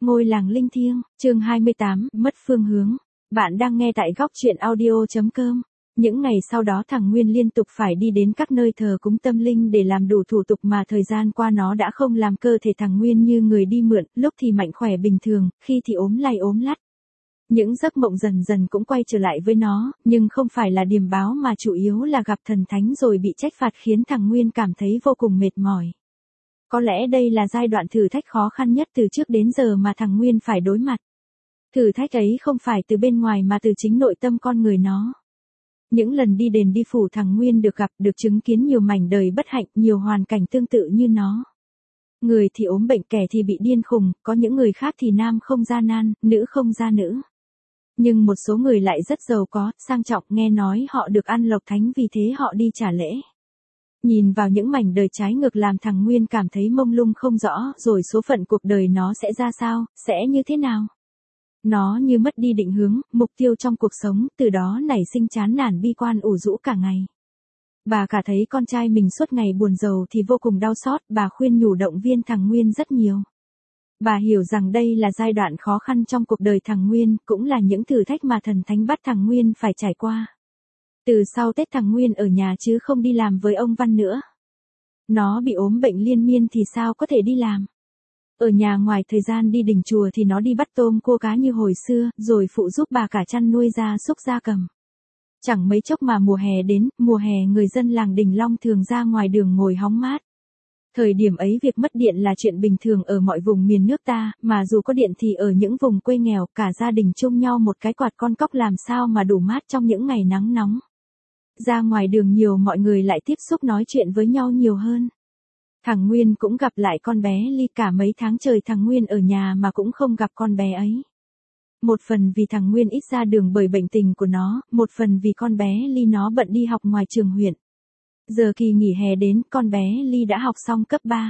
Ngôi làng linh thiêng, chương 28, mất phương hướng. Bạn đang nghe tại góc truyện audio.com. Những ngày sau đó thằng Nguyên liên tục phải đi đến các nơi thờ cúng tâm linh để làm đủ thủ tục mà thời gian qua nó đã không làm. Cơ thể thằng Nguyên như người đi mượn, lúc thì mạnh khỏe bình thường, khi thì ốm lay ốm lắt. Những giấc mộng dần dần cũng quay trở lại với nó, nhưng không phải là điềm báo mà chủ yếu là gặp thần thánh rồi bị trách phạt khiến thằng Nguyên cảm thấy vô cùng mệt mỏi. Có lẽ đây là giai đoạn thử thách khó khăn nhất từ trước đến giờ mà thằng Nguyên phải đối mặt. Thử thách ấy không phải từ bên ngoài mà từ chính nội tâm con người nó. Những lần đi đền đi phủ thằng Nguyên được gặp, được chứng kiến nhiều mảnh đời bất hạnh, nhiều hoàn cảnh tương tự như nó. Người thì ốm bệnh, kẻ thì bị điên khùng, có những người khác thì nam không ra nan, nữ không ra nữ. Nhưng một số người lại rất giàu có, sang trọng, nghe nói họ được ăn lộc thánh vì thế họ đi trả lễ. Nhìn vào những mảnh đời trái ngược làm thằng Nguyên cảm thấy mông lung không rõ, rồi số phận cuộc đời nó sẽ ra sao, sẽ như thế nào. Nó như mất đi định hướng, mục tiêu trong cuộc sống, từ đó nảy sinh chán nản bi quan ủ rũ cả ngày. Bà cả thấy con trai mình suốt ngày buồn rầu thì vô cùng đau xót, bà khuyên nhủ động viên thằng Nguyên rất nhiều. Bà hiểu rằng đây là giai đoạn khó khăn trong cuộc đời thằng Nguyên, cũng là những thử thách mà thần thánh bắt thằng Nguyên phải trải qua. Từ sau Tết thằng Nguyên ở nhà chứ không đi làm với ông Văn nữa. Nó bị ốm bệnh liên miên thì sao có thể đi làm. Ở nhà ngoài thời gian đi đình chùa thì nó đi bắt tôm cua cá như hồi xưa, rồi phụ giúp bà cả chăn nuôi gia súc gia cầm. Chẳng mấy chốc mà mùa hè đến, mùa hè người dân làng Đình Long thường ra ngoài đường ngồi hóng mát. Thời điểm ấy việc mất điện là chuyện bình thường ở mọi vùng miền nước ta, mà dù có điện thì ở những vùng quê nghèo, cả gia đình chung nhau một cái quạt con cóc làm sao mà đủ mát trong những ngày nắng nóng. Ra ngoài đường nhiều mọi người lại tiếp xúc nói chuyện với nhau nhiều hơn. Thằng Nguyên cũng gặp lại con bé Ly, cả mấy tháng trời thằng Nguyên ở nhà mà cũng không gặp con bé ấy. Một phần vì thằng Nguyên ít ra đường bởi bệnh tình của nó, một phần vì con bé Ly nó bận đi học ngoài trường huyện. Giờ kỳ nghỉ hè đến, con bé Ly đã học xong cấp 3.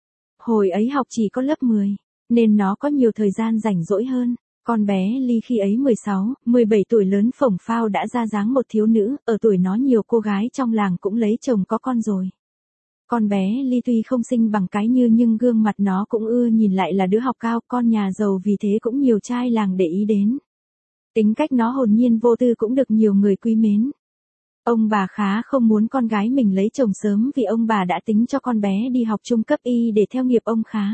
Hồi ấy học chỉ có lớp 10, nên nó có nhiều thời gian rảnh rỗi hơn. Con bé Ly khi ấy 16, 17 tuổi lớn phổng phao đã ra dáng một thiếu nữ, ở tuổi nó nhiều cô gái trong làng cũng lấy chồng có con rồi. Con bé Ly tuy không xinh bằng cái Như nhưng gương mặt nó cũng ưa nhìn, lại là đứa học cao, con nhà giàu vì thế cũng nhiều trai làng để ý đến. Tính cách nó hồn nhiên vô tư cũng được nhiều người quý mến. Ông bà khá không muốn con gái mình lấy chồng sớm vì ông bà đã tính cho con bé đi học trung cấp y để theo nghiệp ông Khá.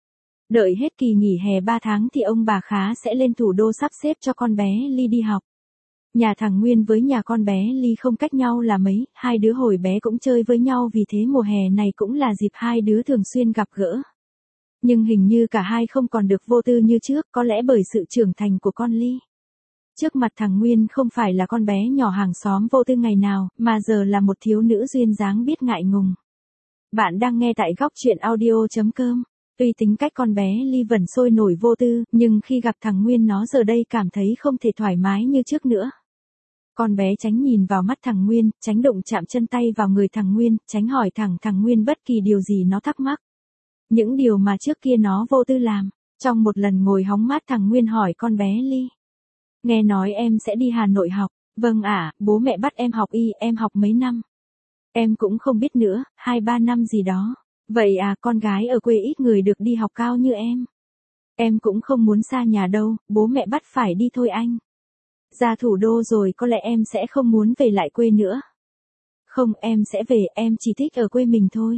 Đợi hết kỳ nghỉ hè 3 tháng thì ông bà Khá sẽ lên thủ đô sắp xếp cho con bé Ly đi học. Nhà thằng Nguyên với nhà con bé Ly không cách nhau là mấy, hai đứa hồi bé cũng chơi với nhau vì thế mùa hè này cũng là dịp hai đứa thường xuyên gặp gỡ. Nhưng hình như cả hai không còn được vô tư như trước, có lẽ bởi sự trưởng thành của con Ly. Trước mặt thằng Nguyên không phải là con bé nhỏ hàng xóm vô tư ngày nào, mà giờ là một thiếu nữ duyên dáng biết ngại ngùng. Bạn đang nghe tại góc truyện audio.com. Tuy tính cách con bé Ly vẫn sôi nổi vô tư, nhưng khi gặp thằng Nguyên nó giờ đây cảm thấy không thể thoải mái như trước nữa. Con bé tránh nhìn vào mắt thằng Nguyên, tránh đụng chạm chân tay vào người thằng Nguyên, tránh hỏi thẳng thằng Nguyên bất kỳ điều gì nó thắc mắc. Những điều mà trước kia nó vô tư làm. Trong một lần ngồi hóng mát thằng Nguyên hỏi con bé Ly. Nghe nói em sẽ đi Hà Nội học. Vâng ạ, bố mẹ bắt em học y, em học mấy năm? Em cũng không biết nữa, 2-3 năm gì đó. Vậy à, con gái ở quê ít người được đi học cao như em. Em cũng không muốn xa nhà đâu, bố mẹ bắt phải đi thôi anh. Ra thủ đô rồi có lẽ em sẽ không muốn về lại quê nữa. Không, em sẽ về, em chỉ thích ở quê mình thôi.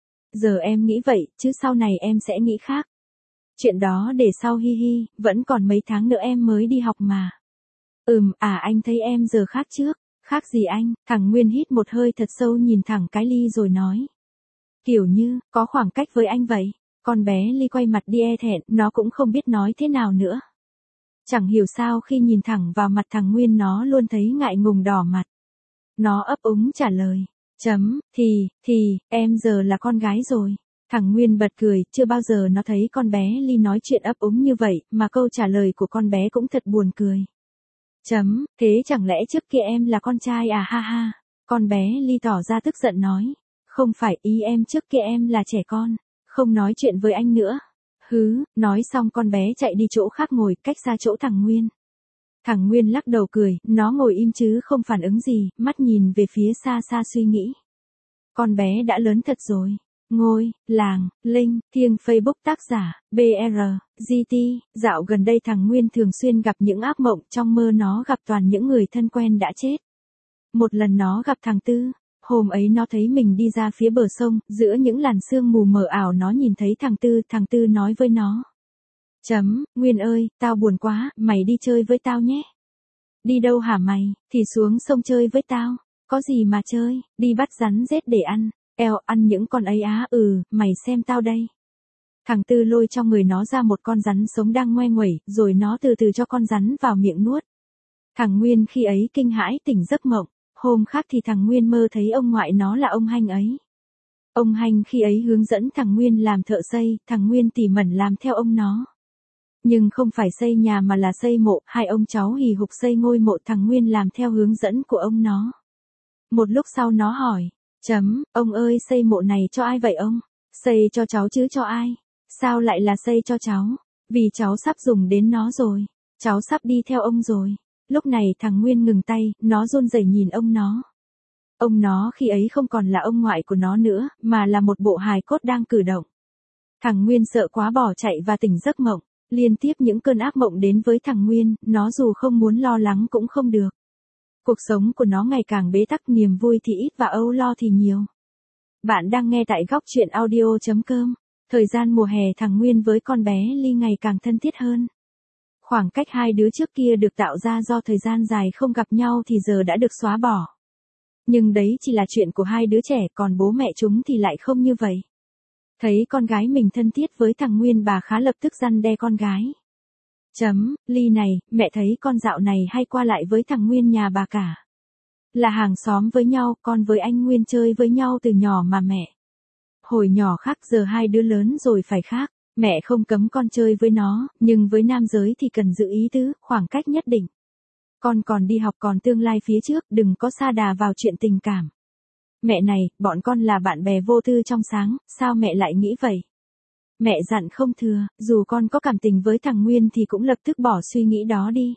Giờ em nghĩ vậy, chứ sau này em sẽ nghĩ khác. Chuyện đó để sau hi hi, vẫn còn mấy tháng nữa em mới đi học mà. Anh thấy em giờ khác trước. Khác gì anh? Thằng Nguyên hít một hơi thật sâu nhìn thẳng cái Ly rồi nói. Kiểu như, có khoảng cách với anh vậy. Con bé Ly quay mặt đi e thẹn, nó cũng không biết nói thế nào nữa. Chẳng hiểu sao khi nhìn thẳng vào mặt thằng Nguyên nó luôn thấy ngại ngùng đỏ mặt. Nó ấp úng trả lời. Em giờ là con gái rồi. Thằng Nguyên bật cười, chưa bao giờ nó thấy con bé Ly nói chuyện ấp úng như vậy, mà câu trả lời của con bé cũng thật buồn cười. Thế chẳng lẽ trước kia em là con trai à ha ha. Con bé Ly tỏ ra tức giận nói. Không phải, ý em trước kia em là trẻ con, không nói chuyện với anh nữa. Nói xong con bé chạy đi chỗ khác ngồi, cách xa chỗ thằng Nguyên. Thằng Nguyên lắc đầu cười, nó ngồi im chứ không phản ứng gì, mắt nhìn về phía xa xa suy nghĩ. Con bé đã lớn thật rồi. Ngôi, làng, Linh, Thiêng Facebook tác giả, BR, GT, dạo gần đây thằng Nguyên thường xuyên gặp những ác mộng trong mơ nó gặp toàn những người thân quen đã chết. Một lần nó gặp thằng Tư, hôm ấy nó thấy mình đi ra phía bờ sông, giữa những làn sương mù mờ ảo nó nhìn thấy thằng Tư nói với nó. Nguyên ơi, tao buồn quá, mày đi chơi với tao nhé. Đi đâu hả mày, thì xuống sông chơi với tao, có gì mà chơi, đi bắt rắn rết để ăn. Ăn những con ấy á, mày xem tao đây. Thằng Tư lôi trong người nó ra một con rắn sống đang ngoe nguẩy, rồi nó từ từ cho con rắn vào miệng nuốt. Thằng Nguyên khi ấy kinh hãi tỉnh giấc mộng, hôm khác thì thằng Nguyên mơ thấy ông ngoại nó là ông Hanh ấy. Ông Hanh khi ấy hướng dẫn thằng Nguyên làm thợ xây, thằng Nguyên tỉ mẩn làm theo ông nó. Nhưng không phải xây nhà mà là xây mộ, hai ông cháu hì hục xây ngôi mộ, thằng Nguyên làm theo hướng dẫn của ông nó. Một lúc sau nó hỏi. Ông ơi, xây mộ này cho ai vậy ông? Xây cho cháu chứ cho ai? Sao lại là xây cho cháu? Vì cháu sắp dùng đến nó rồi. Cháu sắp đi theo ông rồi. Lúc này thằng Nguyên ngừng tay, nó run rẩy nhìn ông nó. Ông nó khi ấy không còn là ông ngoại của nó nữa, mà là một bộ hài cốt đang cử động. Thằng Nguyên sợ quá bỏ chạy và tỉnh giấc mộng. Liên tiếp những cơn ác mộng đến với thằng Nguyên, nó dù không muốn lo lắng cũng không được. Cuộc sống của nó ngày càng bế tắc, niềm vui thì ít và âu lo thì nhiều. Bạn đang nghe tại góc truyện audio.com. Thời gian mùa hè thằng Nguyên với con bé Ly ngày càng thân thiết hơn. Khoảng cách hai đứa trước kia được tạo ra do thời gian dài không gặp nhau thì giờ đã được xóa bỏ. Nhưng đấy chỉ là chuyện của hai đứa trẻ, còn bố mẹ chúng thì lại không như vậy. Thấy con gái mình thân thiết với thằng Nguyên, bà khá lập tức răn đe con gái. Ly này, mẹ thấy con dạo này hay qua lại với thằng Nguyên nhà bà cả. Là hàng xóm với nhau, con với anh Nguyên chơi với nhau từ nhỏ mà mẹ. Hồi nhỏ khác, giờ hai đứa lớn rồi phải khác. Mẹ không cấm con chơi với nó, nhưng với nam giới thì cần giữ ý tứ, khoảng cách nhất định. Con còn đi học, còn tương lai phía trước, đừng có sa đà vào chuyện tình cảm. Mẹ này, bọn con là bạn bè vô tư trong sáng, sao mẹ lại nghĩ vậy? Mẹ dặn không thừa, dù con có cảm tình với thằng Nguyên thì cũng lập tức bỏ suy nghĩ đó đi.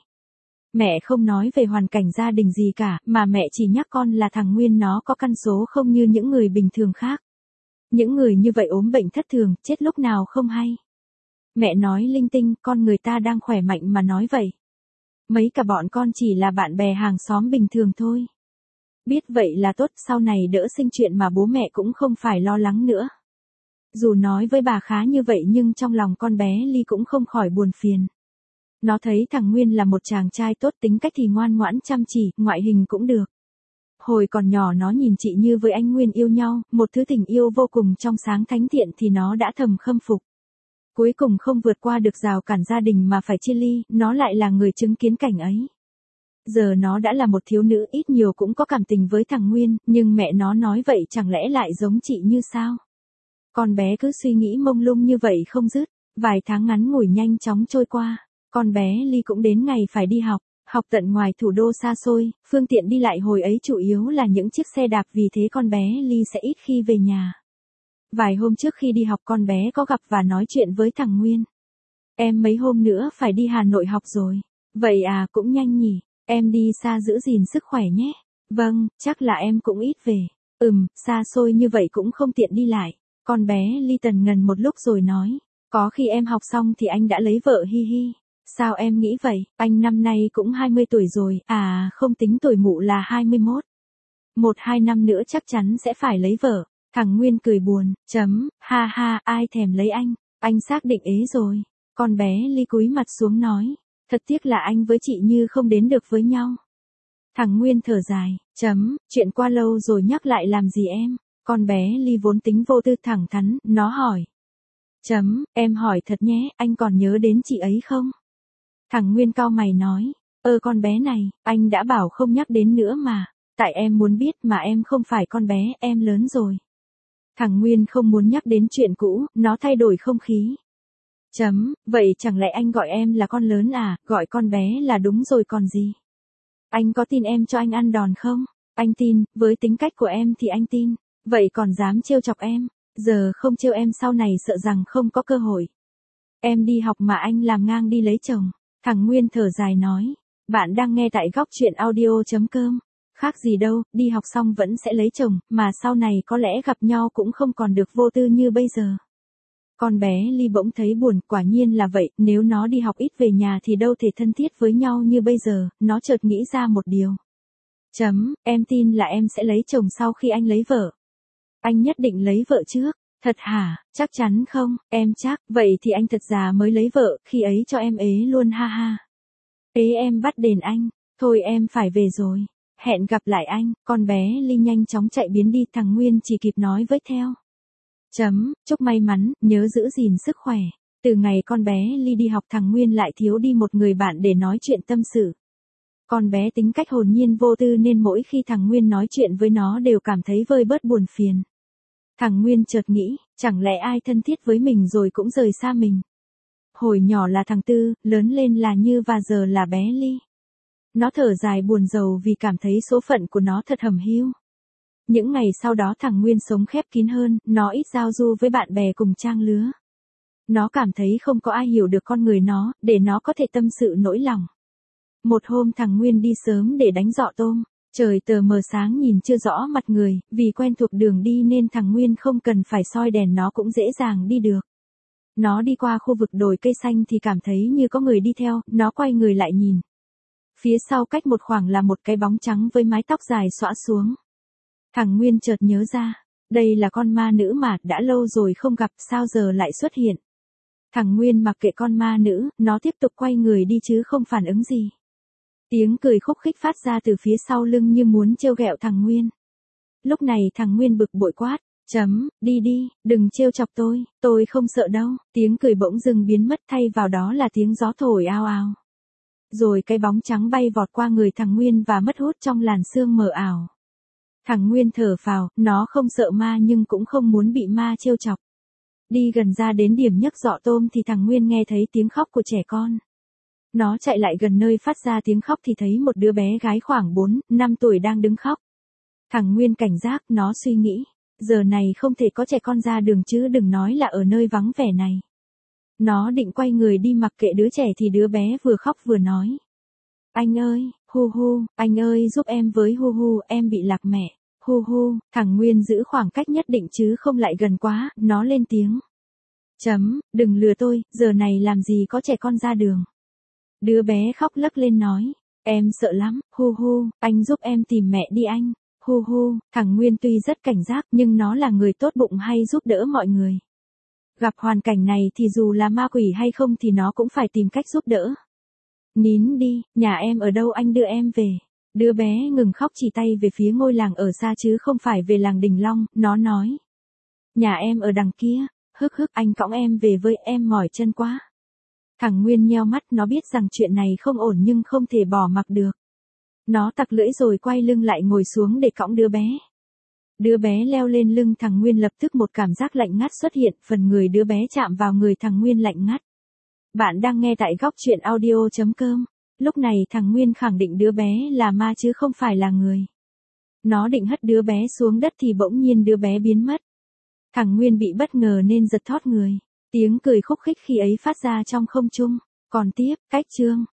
Mẹ không nói về hoàn cảnh gia đình gì cả, mà mẹ chỉ nhắc con là thằng Nguyên nó có căn số không như những người bình thường khác. Những người như vậy ốm bệnh thất thường, chết lúc nào không hay. Mẹ nói linh tinh, con người ta đang khỏe mạnh mà nói vậy. Mấy cả bọn con chỉ là bạn bè hàng xóm bình thường thôi. Biết vậy là tốt, sau này đỡ sinh chuyện mà bố mẹ cũng không phải lo lắng nữa. Dù nói với bà khá như vậy nhưng trong lòng con bé Ly cũng không khỏi buồn phiền. Nó thấy thằng Nguyên là một chàng trai tốt, tính cách thì ngoan ngoãn chăm chỉ, ngoại hình cũng được. Hồi còn nhỏ nó nhìn chị Như với anh Nguyên yêu nhau, một thứ tình yêu vô cùng trong sáng thánh thiện thì nó đã thầm khâm phục. Cuối cùng không vượt qua được rào cản gia đình mà phải chia ly, nó lại là người chứng kiến cảnh ấy. Giờ nó đã là một thiếu nữ, ít nhiều cũng có cảm tình với thằng Nguyên, nhưng mẹ nó nói vậy chẳng lẽ lại giống chị Như sao? Con bé cứ suy nghĩ mông lung như vậy không dứt, vài tháng ngắn ngủi nhanh chóng trôi qua, con bé Ly cũng đến ngày phải đi học, học tận ngoài thủ đô xa xôi, phương tiện đi lại hồi ấy chủ yếu là những chiếc xe đạp, vì thế con bé Ly sẽ ít khi về nhà. Vài hôm trước khi đi học con bé có gặp và nói chuyện với thằng Nguyên. Em mấy hôm nữa phải đi Hà Nội học rồi. Vậy à, cũng nhanh nhỉ, em đi xa giữ gìn sức khỏe nhé. Vâng, chắc là em cũng ít về. Xa xôi như vậy cũng không tiện đi lại. Con bé Ly tần ngần một lúc rồi nói, có khi em học xong thì anh đã lấy vợ hi hi. Sao em nghĩ vậy, anh năm nay cũng 20 tuổi rồi, à không tính tuổi mụ là 21. 1-2 năm nữa chắc chắn sẽ phải lấy vợ. Thằng Nguyên cười buồn, ha ha, ai thèm lấy anh xác định ế rồi. Con bé Ly cúi mặt xuống nói, thật tiếc là anh với chị Như không đến được với nhau. Thằng Nguyên thở dài, chuyện qua lâu rồi nhắc lại làm gì em. Con bé Ly vốn tính vô tư thẳng thắn, nó hỏi. Em hỏi thật nhé, anh còn nhớ đến chị ấy không? Thằng Nguyên cau mày nói, con bé này, anh đã bảo không nhắc đến nữa mà. Tại em muốn biết mà em không phải con bé, em lớn rồi. Thằng Nguyên không muốn nhắc đến chuyện cũ, nó thay đổi không khí. Vậy chẳng lẽ anh gọi em là con lớn à, gọi con bé là đúng rồi còn gì. Anh có tin em cho anh ăn đòn không? Anh tin, với tính cách của em thì anh tin. Vậy còn dám trêu chọc em, giờ không trêu em sau này sợ rằng không có cơ hội. Em đi học mà anh làm ngang đi lấy chồng. Thằng Nguyên thở dài nói, bạn đang nghe tại góc truyện audio.com. Khác gì đâu, đi học xong vẫn sẽ lấy chồng, mà sau này có lẽ gặp nhau cũng không còn được vô tư như bây giờ. Con bé Ly bỗng thấy buồn, quả nhiên là vậy, nếu nó đi học ít về nhà thì đâu thể thân thiết với nhau như bây giờ, nó chợt nghĩ ra một điều. Em tin là em sẽ lấy chồng sau khi anh lấy vợ. Anh nhất định lấy vợ trước. Thật hả, chắc chắn không, em chắc, vậy thì anh thật già mới lấy vợ, khi ấy cho em ế luôn ha ha. Ế em bắt đền anh, thôi em phải về rồi. Hẹn gặp lại anh, con bé Ly nhanh chóng chạy biến đi, thằng Nguyên chỉ kịp nói với theo. Chúc may mắn, nhớ giữ gìn sức khỏe. Từ ngày con bé Ly đi học thằng Nguyên lại thiếu đi một người bạn để nói chuyện tâm sự. Con bé tính cách hồn nhiên vô tư nên mỗi khi thằng Nguyên nói chuyện với nó đều cảm thấy vơi bớt buồn phiền. Thằng Nguyên chợt nghĩ, chẳng lẽ ai thân thiết với mình rồi cũng rời xa mình. Hồi nhỏ là thằng Tư, lớn lên là Như và giờ là bé Ly. Nó thở dài buồn rầu vì cảm thấy số phận của nó thật hẩm hiu. Những ngày sau đó thằng Nguyên sống khép kín hơn, nó ít giao du với bạn bè cùng trang lứa. Nó cảm thấy không có ai hiểu được con người nó, để nó có thể tâm sự nỗi lòng. Một hôm thằng Nguyên đi sớm để đánh giọ tôm. Trời tờ mờ sáng nhìn chưa rõ mặt người, vì quen thuộc đường đi nên thằng Nguyên không cần phải soi đèn nó cũng dễ dàng đi được. Nó đi qua khu vực đồi cây xanh thì cảm thấy như có người đi theo, nó quay người lại nhìn. Phía sau cách một khoảng là một cái bóng trắng với mái tóc dài xõa xuống. Thằng Nguyên chợt nhớ ra, đây là con ma nữ mà đã lâu rồi không gặp, sao giờ lại xuất hiện. Thằng Nguyên mặc kệ con ma nữ, nó tiếp tục quay người đi chứ không phản ứng gì. Tiếng cười khúc khích phát ra từ phía sau lưng như muốn trêu ghẹo thằng Nguyên. Lúc này thằng Nguyên bực bội quát, đi đi, đừng trêu chọc tôi không sợ đâu. Tiếng cười bỗng dưng biến mất, thay vào đó là tiếng gió thổi ào ào. Rồi cái bóng trắng bay vọt qua người thằng Nguyên và mất hút trong làn sương mờ ảo. Thằng Nguyên thở phào, nó không sợ ma nhưng cũng không muốn bị ma trêu chọc. Đi gần ra đến điểm nhấc giọ tôm thì thằng Nguyên nghe thấy tiếng khóc của trẻ con. Nó chạy lại gần nơi phát ra tiếng khóc thì thấy một đứa bé gái khoảng 4-5 tuổi đang đứng khóc. Thằng Nguyên cảnh giác, nó suy nghĩ, giờ này không thể có trẻ con ra đường chứ đừng nói là ở nơi vắng vẻ này. Nó định quay người đi mặc kệ đứa trẻ thì đứa bé vừa khóc vừa nói. Anh ơi, hu hu, anh ơi giúp em với, hu hu, em bị lạc mẹ, hu hu. Thằng Nguyên giữ khoảng cách nhất định chứ không lại gần quá, nó lên tiếng. Đừng lừa tôi, giờ này làm gì có trẻ con ra đường. Đứa bé khóc lấc lên nói, em sợ lắm, hu hu, anh giúp em tìm mẹ đi anh, hu hu. Thằng Nguyên tuy rất cảnh giác nhưng nó là người tốt bụng hay giúp đỡ mọi người. Gặp hoàn cảnh này thì dù là ma quỷ hay không thì nó cũng phải tìm cách giúp đỡ. Nín đi, nhà em ở đâu anh đưa em về. Đứa bé ngừng khóc chỉ tay về phía ngôi làng ở xa chứ không phải về làng Đình Long, nó nói. Nhà em ở đằng kia, hức anh cõng em về với, em mỏi chân quá. Thằng Nguyên nheo mắt, nó biết rằng chuyện này không ổn nhưng không thể bỏ mặc được. Nó tặc lưỡi rồi quay lưng lại ngồi xuống để cõng đứa bé. Đứa bé leo lên lưng thằng Nguyên, lập tức một cảm giác lạnh ngắt xuất hiện, phần người đứa bé chạm vào người thằng Nguyên lạnh ngắt. Bạn đang nghe tại góc truyện audio.com. Lúc này thằng Nguyên khẳng định đứa bé là ma chứ không phải là người. Nó định hất đứa bé xuống đất thì bỗng nhiên đứa bé biến mất. Thằng Nguyên bị bất ngờ nên giật thót người. Tiếng cười khúc khích khi ấy phát ra trong không trung. Còn tiếp, cách chương.